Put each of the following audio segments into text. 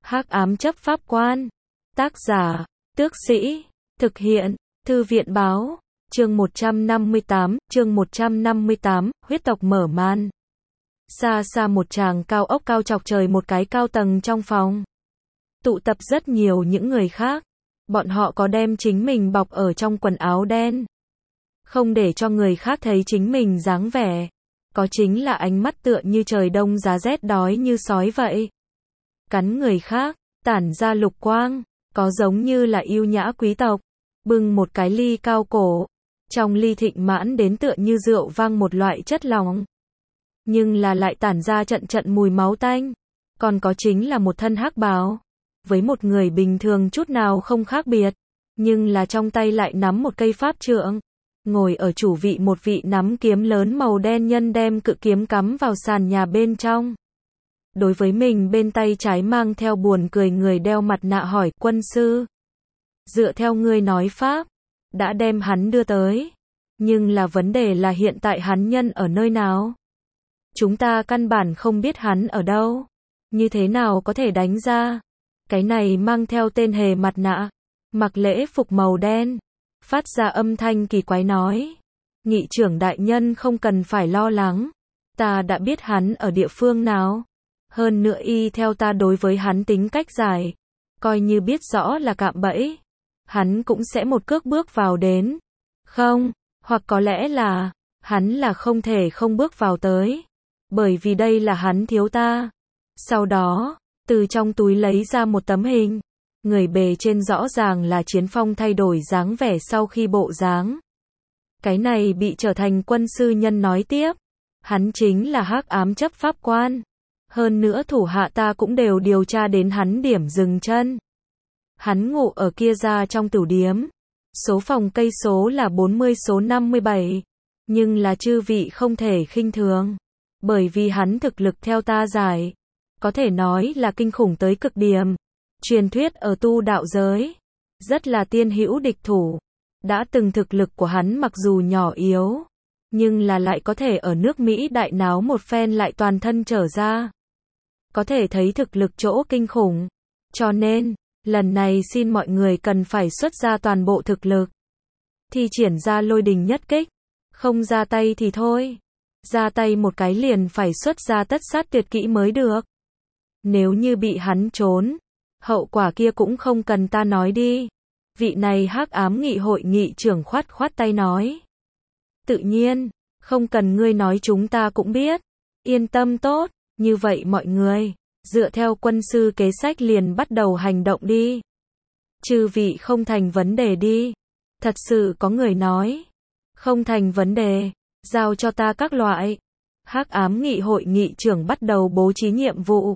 Hắc ám chấp pháp quan. Tác giả, Tước Sĩ. Thực hiện, Thư viện báo. Chương 158, huyết tộc mở màn. Xa xa một tràng cao ốc cao chọc trời, một cái cao tầng trong phòng. Tụ tập rất nhiều những người khác. Bọn họ có đem chính mình bọc ở trong quần áo đen. Không để cho người khác thấy chính mình dáng vẻ. Có chính là ánh mắt tựa như trời đông giá rét đói như sói vậy. Cắn người khác, tản ra lục quang, có giống như là yêu nhã quý tộc. Bưng một cái ly cao cổ. Trong ly thịnh mãn đến tựa như rượu vang một loại chất lỏng. Nhưng là lại tản ra trận trận mùi máu tanh. Còn có chính là một thân hắc bào. Với một người bình thường chút nào không khác biệt. Nhưng là trong tay lại nắm một cây pháp trượng. Ngồi ở chủ vị một vị nắm kiếm lớn màu đen nhân đem cự kiếm cắm vào sàn nhà bên trong. Đối với mình bên tay trái mang theo buồn cười người đeo mặt nạ hỏi quân sư. Dựa theo ngươi nói pháp, đã đem hắn đưa tới. Nhưng là vấn đề là hiện tại hắn nhân ở nơi nào? Chúng ta căn bản không biết hắn ở đâu. Như thế nào có thể đánh ra? Cái này mang theo tên hề mặt nạ, mặc lễ phục màu đen, phát ra âm thanh kỳ quái nói. Nghị trưởng đại nhân không cần phải lo lắng. Ta đã biết hắn ở địa phương nào. Hơn nữa y theo ta đối với hắn tính cách giải. Coi như biết rõ là cạm bẫy. Hắn cũng sẽ một cước bước vào đến. Không, hoặc có lẽ là, hắn là không thể không bước vào tới. Bởi vì đây là hắn thiếu ta. Sau đó, từ trong túi lấy ra một tấm hình. Người bề trên rõ ràng là Chiến Phong thay đổi dáng vẻ sau khi bộ dáng. Cái này bị trở thành quân sư nhân nói tiếp. Hắn chính là hắc ám chấp pháp quan. Hơn nữa thủ hạ ta cũng đều điều tra đến hắn điểm dừng chân. Hắn ngủ ở kia ra trong tửu điếm. Số phòng cây số là 40 số 57. Nhưng là chư vị không thể khinh thường. Bởi vì hắn thực lực theo ta giải. Có thể nói là kinh khủng tới cực điểm. Truyền thuyết ở tu đạo giới. Rất là tiên hữu địch thủ. Đã từng thực lực của hắn mặc dù nhỏ yếu. Nhưng là lại có thể ở nước Mỹ đại náo một phen lại toàn thân trở ra. Có thể thấy thực lực chỗ kinh khủng. Cho nên, lần này xin mọi người cần phải xuất ra toàn bộ thực lực. Thi triển ra lôi đình nhất kích. Không ra tay thì thôi. Ra tay một cái liền phải xuất ra tất sát tuyệt kỹ mới được. Nếu như bị hắn trốn, hậu quả kia cũng không cần ta nói đi. Vị này hắc ám nghị hội nghị trưởng khoát khoát tay nói. Tự nhiên, không cần ngươi nói chúng ta cũng biết. Yên tâm tốt, như vậy mọi người, dựa theo quân sư kế sách liền bắt đầu hành động đi. Chư vị không thành vấn đề đi. Thật sự có người nói. Không thành vấn đề, giao cho ta các loại. Hắc ám nghị hội nghị trưởng bắt đầu bố trí nhiệm vụ.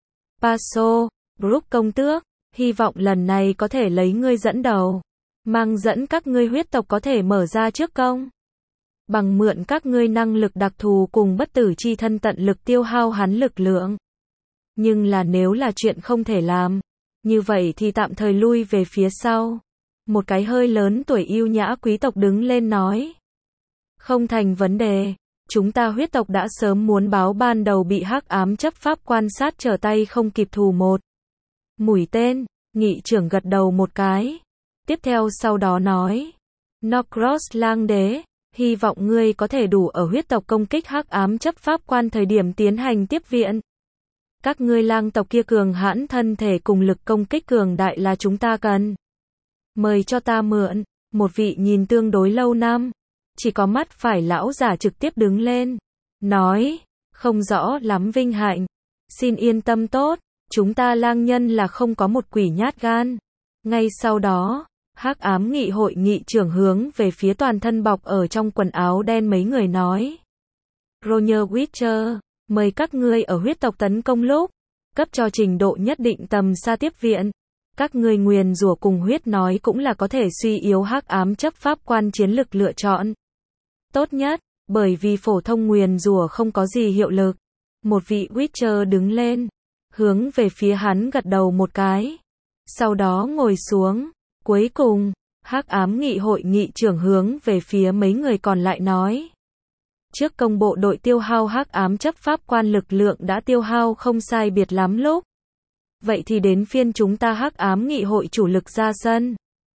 Paso, Brook công tước, hy vọng lần này có thể lấy ngươi dẫn đầu. Mang dẫn các ngươi huyết tộc có thể mở ra trước công. Bằng mượn các ngươi năng lực đặc thù cùng bất tử chi thân tận lực tiêu hao hắn lực lượng. Nhưng là nếu là chuyện không thể làm, như vậy thì tạm thời lui về phía sau. Một cái hơi lớn tuổi yêu nhã quý tộc đứng lên nói. Không thành vấn đề. Chúng ta huyết tộc đã sớm muốn báo ban đầu bị hắc ám chấp pháp quan sát trở tay không kịp thù một. Mũi tên, nghị trưởng gật đầu một cái. Tiếp theo sau đó nói. Norcross lang đế, hy vọng ngươi có thể đủ ở huyết tộc công kích hắc ám chấp pháp quan thời điểm tiến hành tiếp viện. Các ngươi lang tộc kia cường hãn thân thể cùng lực công kích cường đại là chúng ta cần. Mời cho ta mượn, một vị nhìn tương đối lâu năm. Chỉ có mắt phải lão giả trực tiếp đứng lên. Nói, không rõ lắm vinh hạnh. Xin yên tâm tốt, chúng ta lang nhân là không có một quỷ nhát gan. Ngay sau đó, hắc ám nghị hội nghị trưởng hướng về phía toàn thân bọc ở trong quần áo đen mấy người nói. Roger Witcher, mời các ngươi ở huyết tộc tấn công lúc, cấp cho trình độ nhất định tầm xa tiếp viện. Các ngươi nguyền rủa cùng huyết nói cũng là có thể suy yếu hắc ám chấp pháp quan chiến lực lựa chọn. Tốt nhất, bởi vì phổ thông nguyền rủa không có gì hiệu lực. Một vị Witcher đứng lên, hướng về phía hắn gật đầu một cái. Sau đó ngồi xuống. Cuối cùng, hắc ám nghị hội nghị trưởng hướng về phía mấy người còn lại nói. Trước công bộ đội tiêu hao hắc ám chấp pháp quan lực lượng đã tiêu hao không sai biệt lắm lúc. Vậy thì đến phiên chúng ta Hắc Ám Nghị hội chủ lực ra sân.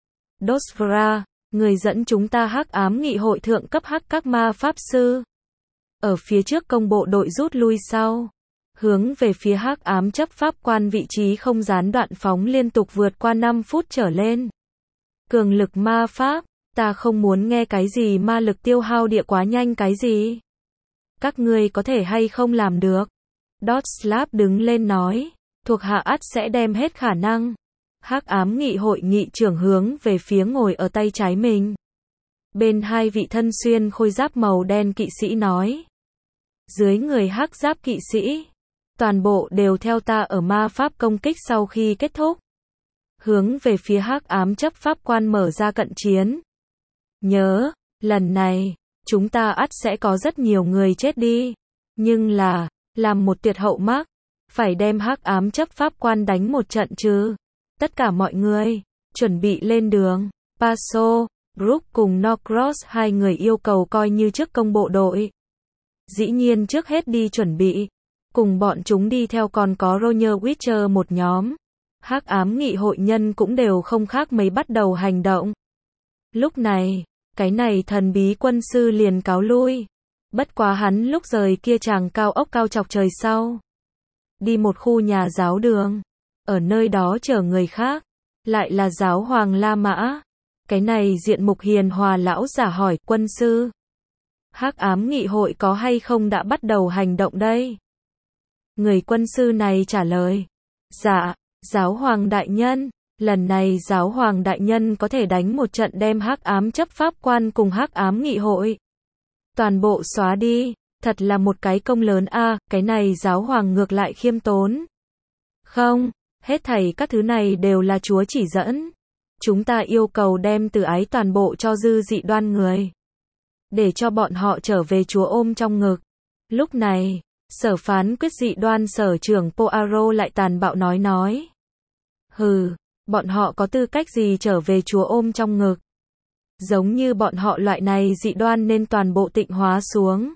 Dosvra, người dẫn chúng ta Hắc Ám Nghị hội thượng cấp hắc các ma pháp sư. Ở phía trước công bộ đội rút lui sau. Hướng về phía Hắc Ám chấp pháp quan vị trí không gián đoạn phóng liên tục vượt qua 5 phút trở lên. Cường lực ma pháp, ta không muốn nghe cái gì ma lực tiêu hao địa quá nhanh cái gì. Các ngươi có thể hay không làm được. Dotslap đứng lên nói, thuộc hạ ắt sẽ đem hết khả năng. Hắc Ám Nghị hội nghị trưởng hướng về phía ngồi ở tay trái mình. Bên hai vị thân xuyên khôi giáp màu đen kỵ sĩ nói. Dưới người hắc giáp kỵ sĩ, toàn bộ đều theo ta ở ma pháp công kích sau khi kết thúc. Hướng về phía Hắc Ám chấp pháp quan mở ra cận chiến. Nhớ, lần này, chúng ta ắt sẽ có rất nhiều người chết đi. Nhưng là, làm một tuyệt hậu mắc, phải đem Hắc Ám chấp pháp quan đánh một trận chứ. Tất cả mọi người, chuẩn bị lên đường. Paso, Brook cùng Norcross hai người yêu cầu coi như trước công bộ đội. Dĩ nhiên trước hết đi chuẩn bị. Cùng bọn chúng đi theo còn có Roger Witcher một nhóm. Hắc Ám Nghị hội nhân cũng đều không khác mấy bắt đầu hành động. Lúc này, cái này thần bí quân sư liền cáo lui. Bất quá hắn lúc rời kia chàng cao ốc cao chọc trời sau. Đi một khu nhà giáo đường. Ở nơi đó chờ người khác. Lại là giáo hoàng La Mã. Cái này diện mục hiền hòa lão giả hỏi quân sư. Hắc Ám Nghị hội có hay không đã bắt đầu hành động đây? Người quân sư này trả lời. Dạ, giáo hoàng đại nhân. Lần này giáo hoàng đại nhân có thể đánh một trận đem Hắc Ám chấp pháp quan cùng Hắc Ám Nghị hội. Toàn bộ xóa đi. Thật là một cái công lớn a. Cái này giáo hoàng ngược lại khiêm tốn. Không, hết thảy các thứ này đều là Chúa chỉ dẫn. Chúng ta yêu cầu đem từ ái toàn bộ cho dư dị đoan người. Để cho bọn họ trở về Chúa ôm trong ngực. Lúc này, sở phán quyết dị đoan sở trưởng Poirot lại tàn bạo nói. Hừ, bọn họ có tư cách gì trở về Chúa ôm trong ngực. Giống như bọn họ loại này dị đoan nên toàn bộ tịnh hóa xuống.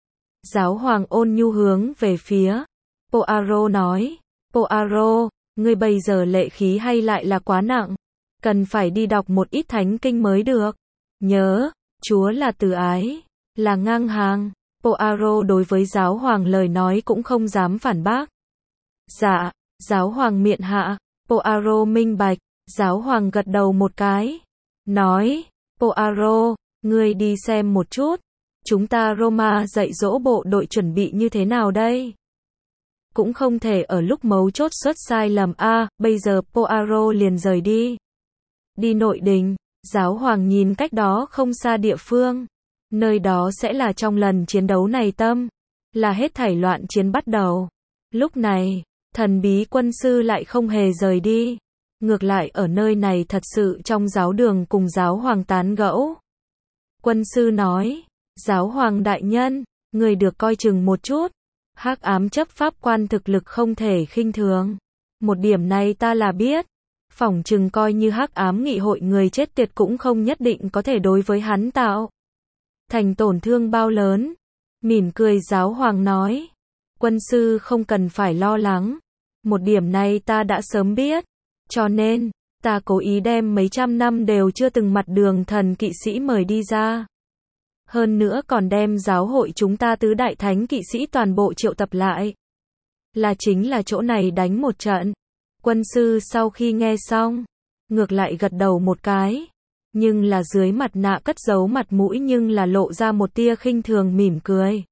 Giáo hoàng ôn nhu hướng về phía Poirot nói. Poirot, ngươi bây giờ lệ khí hay lại là quá nặng. Cần phải đi đọc một ít thánh kinh mới được. Nhớ, Chúa là từ ái, là ngang hàng. Poirot đối với giáo hoàng lời nói cũng không dám phản bác. Dạ, giáo hoàng miện hạ. Poirot minh bạch. Giáo hoàng gật đầu một cái. Nói, Poirot, ngươi đi xem một chút. Chúng ta Roma dạy dỗ bộ đội chuẩn bị như thế nào đây? Cũng không thể ở lúc mấu chốt xuất sai lầm a. Bây giờ Poirot liền rời đi. Đi nội đình, giáo hoàng nhìn cách đó không xa địa phương. Nơi đó sẽ là trong lần chiến đấu này tâm. Là hết thảy loạn chiến bắt đầu. Lúc này, thần bí quân sư lại không hề rời đi. Ngược lại ở nơi này thật sự trong giáo đường cùng giáo hoàng tán gẫu. Quân sư nói, giáo hoàng đại nhân, người được coi chừng một chút. Hắc Ám chấp pháp quan thực lực không thể khinh thường. Một điểm này ta là biết. Phỏng chừng coi như Hắc Ám Nghị hội người chết tiệt cũng không nhất định có thể đối với hắn tạo thành tổn thương bao lớn. Mỉm cười giáo hoàng nói. Quân sư không cần phải lo lắng. Một điểm này ta đã sớm biết. Cho nên, ta cố ý đem mấy trăm năm đều chưa từng mặt đường thần kỵ sĩ mời đi ra. Hơn nữa còn đem giáo hội chúng ta tứ đại thánh kỵ sĩ toàn bộ triệu tập lại. Là chính là chỗ này đánh một trận. Quân sư sau khi nghe xong, ngược lại gật đầu một cái. Nhưng là dưới mặt nạ cất giấu mặt mũi nhưng là lộ ra một tia khinh thường mỉm cười.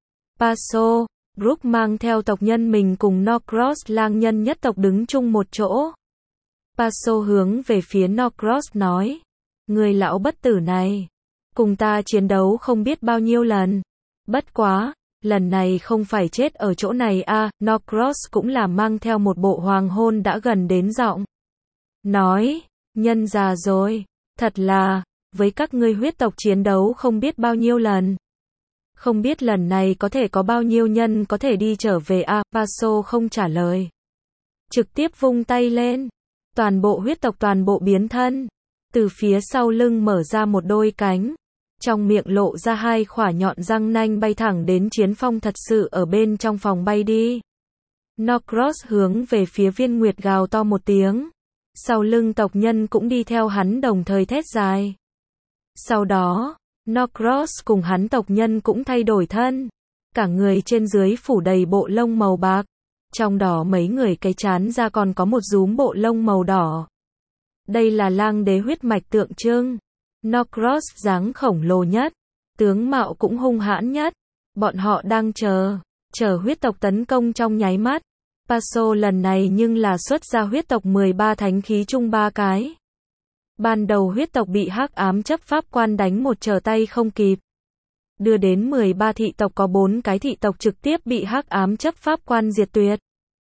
Paso, Brook mang theo tộc nhân mình cùng Norcross lang nhân nhất tộc đứng chung một chỗ. Paso hướng về phía Norcross nói. Người lão bất tử này, cùng ta chiến đấu không biết bao nhiêu lần. Bất quá, lần này không phải chết ở chỗ này a. Norcross cũng là mang theo một bộ hoàng hôn đã gần đến giọng. Nói, nhân già rồi, thật là, với các ngươi huyết tộc chiến đấu không biết bao nhiêu lần. Không biết lần này có thể có bao nhiêu nhân có thể đi trở về a. Paso không trả lời. Trực tiếp vung tay lên. Toàn bộ huyết tộc toàn bộ biến thân. Từ phía sau lưng mở ra một đôi cánh. Trong miệng lộ ra hai khỏa nhọn răng nanh bay thẳng đến chiến phong thật sự ở bên trong phòng bay đi. Norcross hướng về phía Viên Nguyệt gào to một tiếng. Sau lưng tộc nhân cũng đi theo hắn đồng thời thét dài. Sau đó, Norcross cùng hắn tộc nhân cũng thay đổi thân. Cả người trên dưới phủ đầy bộ lông màu bạc. Trong đó mấy người cái trán ra còn có một rúm bộ lông màu đỏ. Đây là lang đế huyết mạch tượng trưng. Norcross dáng khổng lồ nhất. Tướng mạo cũng hung hãn nhất. Bọn họ đang chờ huyết tộc tấn công trong nháy mắt. Paso lần này nhưng là xuất ra huyết tộc 13 thánh khí chung 3 cái. Ban đầu huyết tộc bị hắc ám chấp pháp quan đánh một trở tay không kịp. Đưa đến 13 thị tộc có 4 cái thị tộc trực tiếp bị hắc ám chấp pháp quan diệt tuyệt.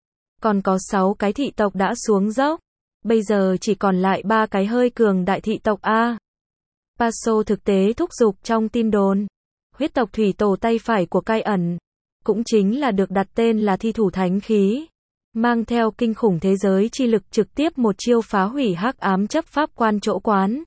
Còn có 6 cái thị tộc đã xuống dốc. Bây giờ chỉ còn lại 3 cái hơi cường đại thị tộc A. Paso thực tế thúc giục trong tin đồn. Huyết tộc thủy tổ tay phải của Cai ẩn. Cũng chính là được đặt tên là thi thủ thánh khí. Mang theo kinh khủng thế giới chi lực trực tiếp một chiêu phá hủy hắc ám chấp pháp quan chỗ quán.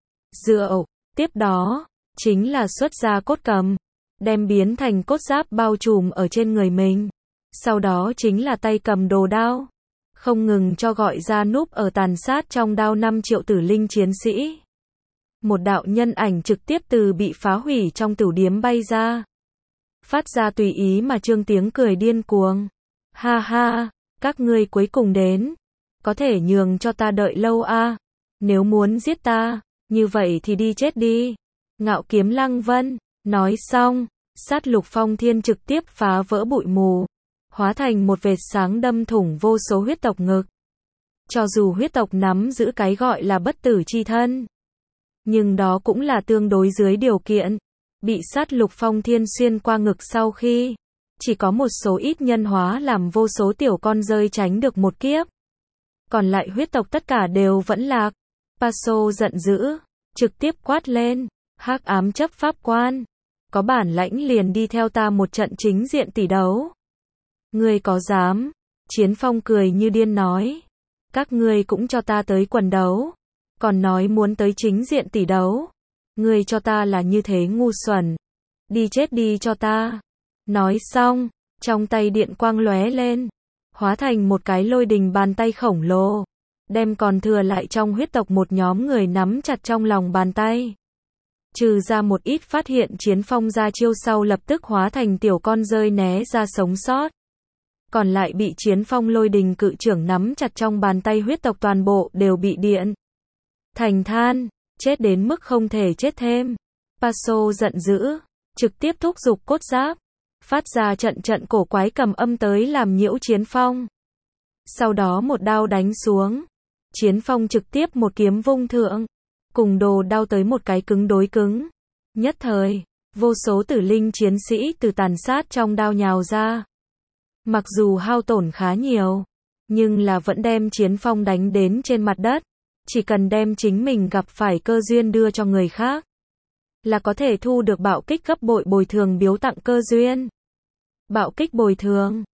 Rượu. Tiếp đó, chính là xuất ra cốt cầm. Đem biến thành cốt giáp bao trùm ở trên người mình. Sau đó chính là tay cầm đồ đao. Không ngừng cho gọi ra núp ở tàn sát trong đao 5 triệu tử linh chiến sĩ. Một đạo nhân ảnh trực tiếp từ bị phá hủy trong tửu điếm bay ra. Phát ra tùy ý mà trương tiếng cười điên cuồng. Ha ha, các ngươi cuối cùng đến. Có thể nhường cho ta đợi lâu a? Nếu muốn giết ta, như vậy thì đi chết đi. Ngạo kiếm Lăng Vân. Nói xong, sát lục phong thiên trực tiếp phá vỡ bụi mù. Hóa thành một vệt sáng đâm thủng vô số huyết tộc ngực. Cho dù huyết tộc nắm giữ cái gọi là bất tử chi thân. Nhưng đó cũng là tương đối dưới điều kiện. Bị sát lục phong thiên xuyên qua ngực sau khi. Chỉ có một số ít nhân hóa làm vô số tiểu con rơi tránh được một kiếp. Còn lại huyết tộc tất cả đều vẫn lạc. Paso giận dữ. Trực tiếp quát lên. Hắc ám chấp pháp quan. Có bản lãnh liền đi theo ta một trận chính diện tỷ đấu. Ngươi có dám? Chiến Phong cười như điên nói. Các ngươi cũng cho ta tới quần đấu. Còn nói muốn tới chính diện tỷ đấu. Ngươi cho ta là như thế ngu xuẩn. Đi chết đi cho ta. Nói xong, trong tay điện quang lóe lên. Hóa thành một cái lôi đình bàn tay khổng lồ. Đem còn thừa lại trong huyết tộc một nhóm người nắm chặt trong lòng bàn tay. Trừ ra một ít phát hiện Chiến Phong ra chiêu sau lập tức hóa thành tiểu con rơi né ra sống sót. Còn lại bị Chiến Phong lôi đình cự trưởng nắm chặt trong bàn tay huyết tộc toàn bộ đều bị điện thành than, chết đến mức không thể chết thêm. Paso giận dữ, trực tiếp thúc giục cốt giáp, phát ra trận trận cổ quái cầm âm tới làm nhiễu Chiến Phong. Sau đó một đao đánh xuống, Chiến Phong trực tiếp một kiếm vung thượng, cùng đồ đao tới một cái cứng đối cứng. Nhất thời, vô số tử linh chiến sĩ từ tàn sát trong đao nhào ra. Mặc dù hao tổn khá nhiều, nhưng là vẫn đem Chiến Phong đánh đến trên mặt đất. Chỉ cần đem chính mình gặp phải cơ duyên đưa cho người khác, là có thể thu được bạo kích gấp bội bồi thường biếu tặng cơ duyên. Bạo kích bồi thường.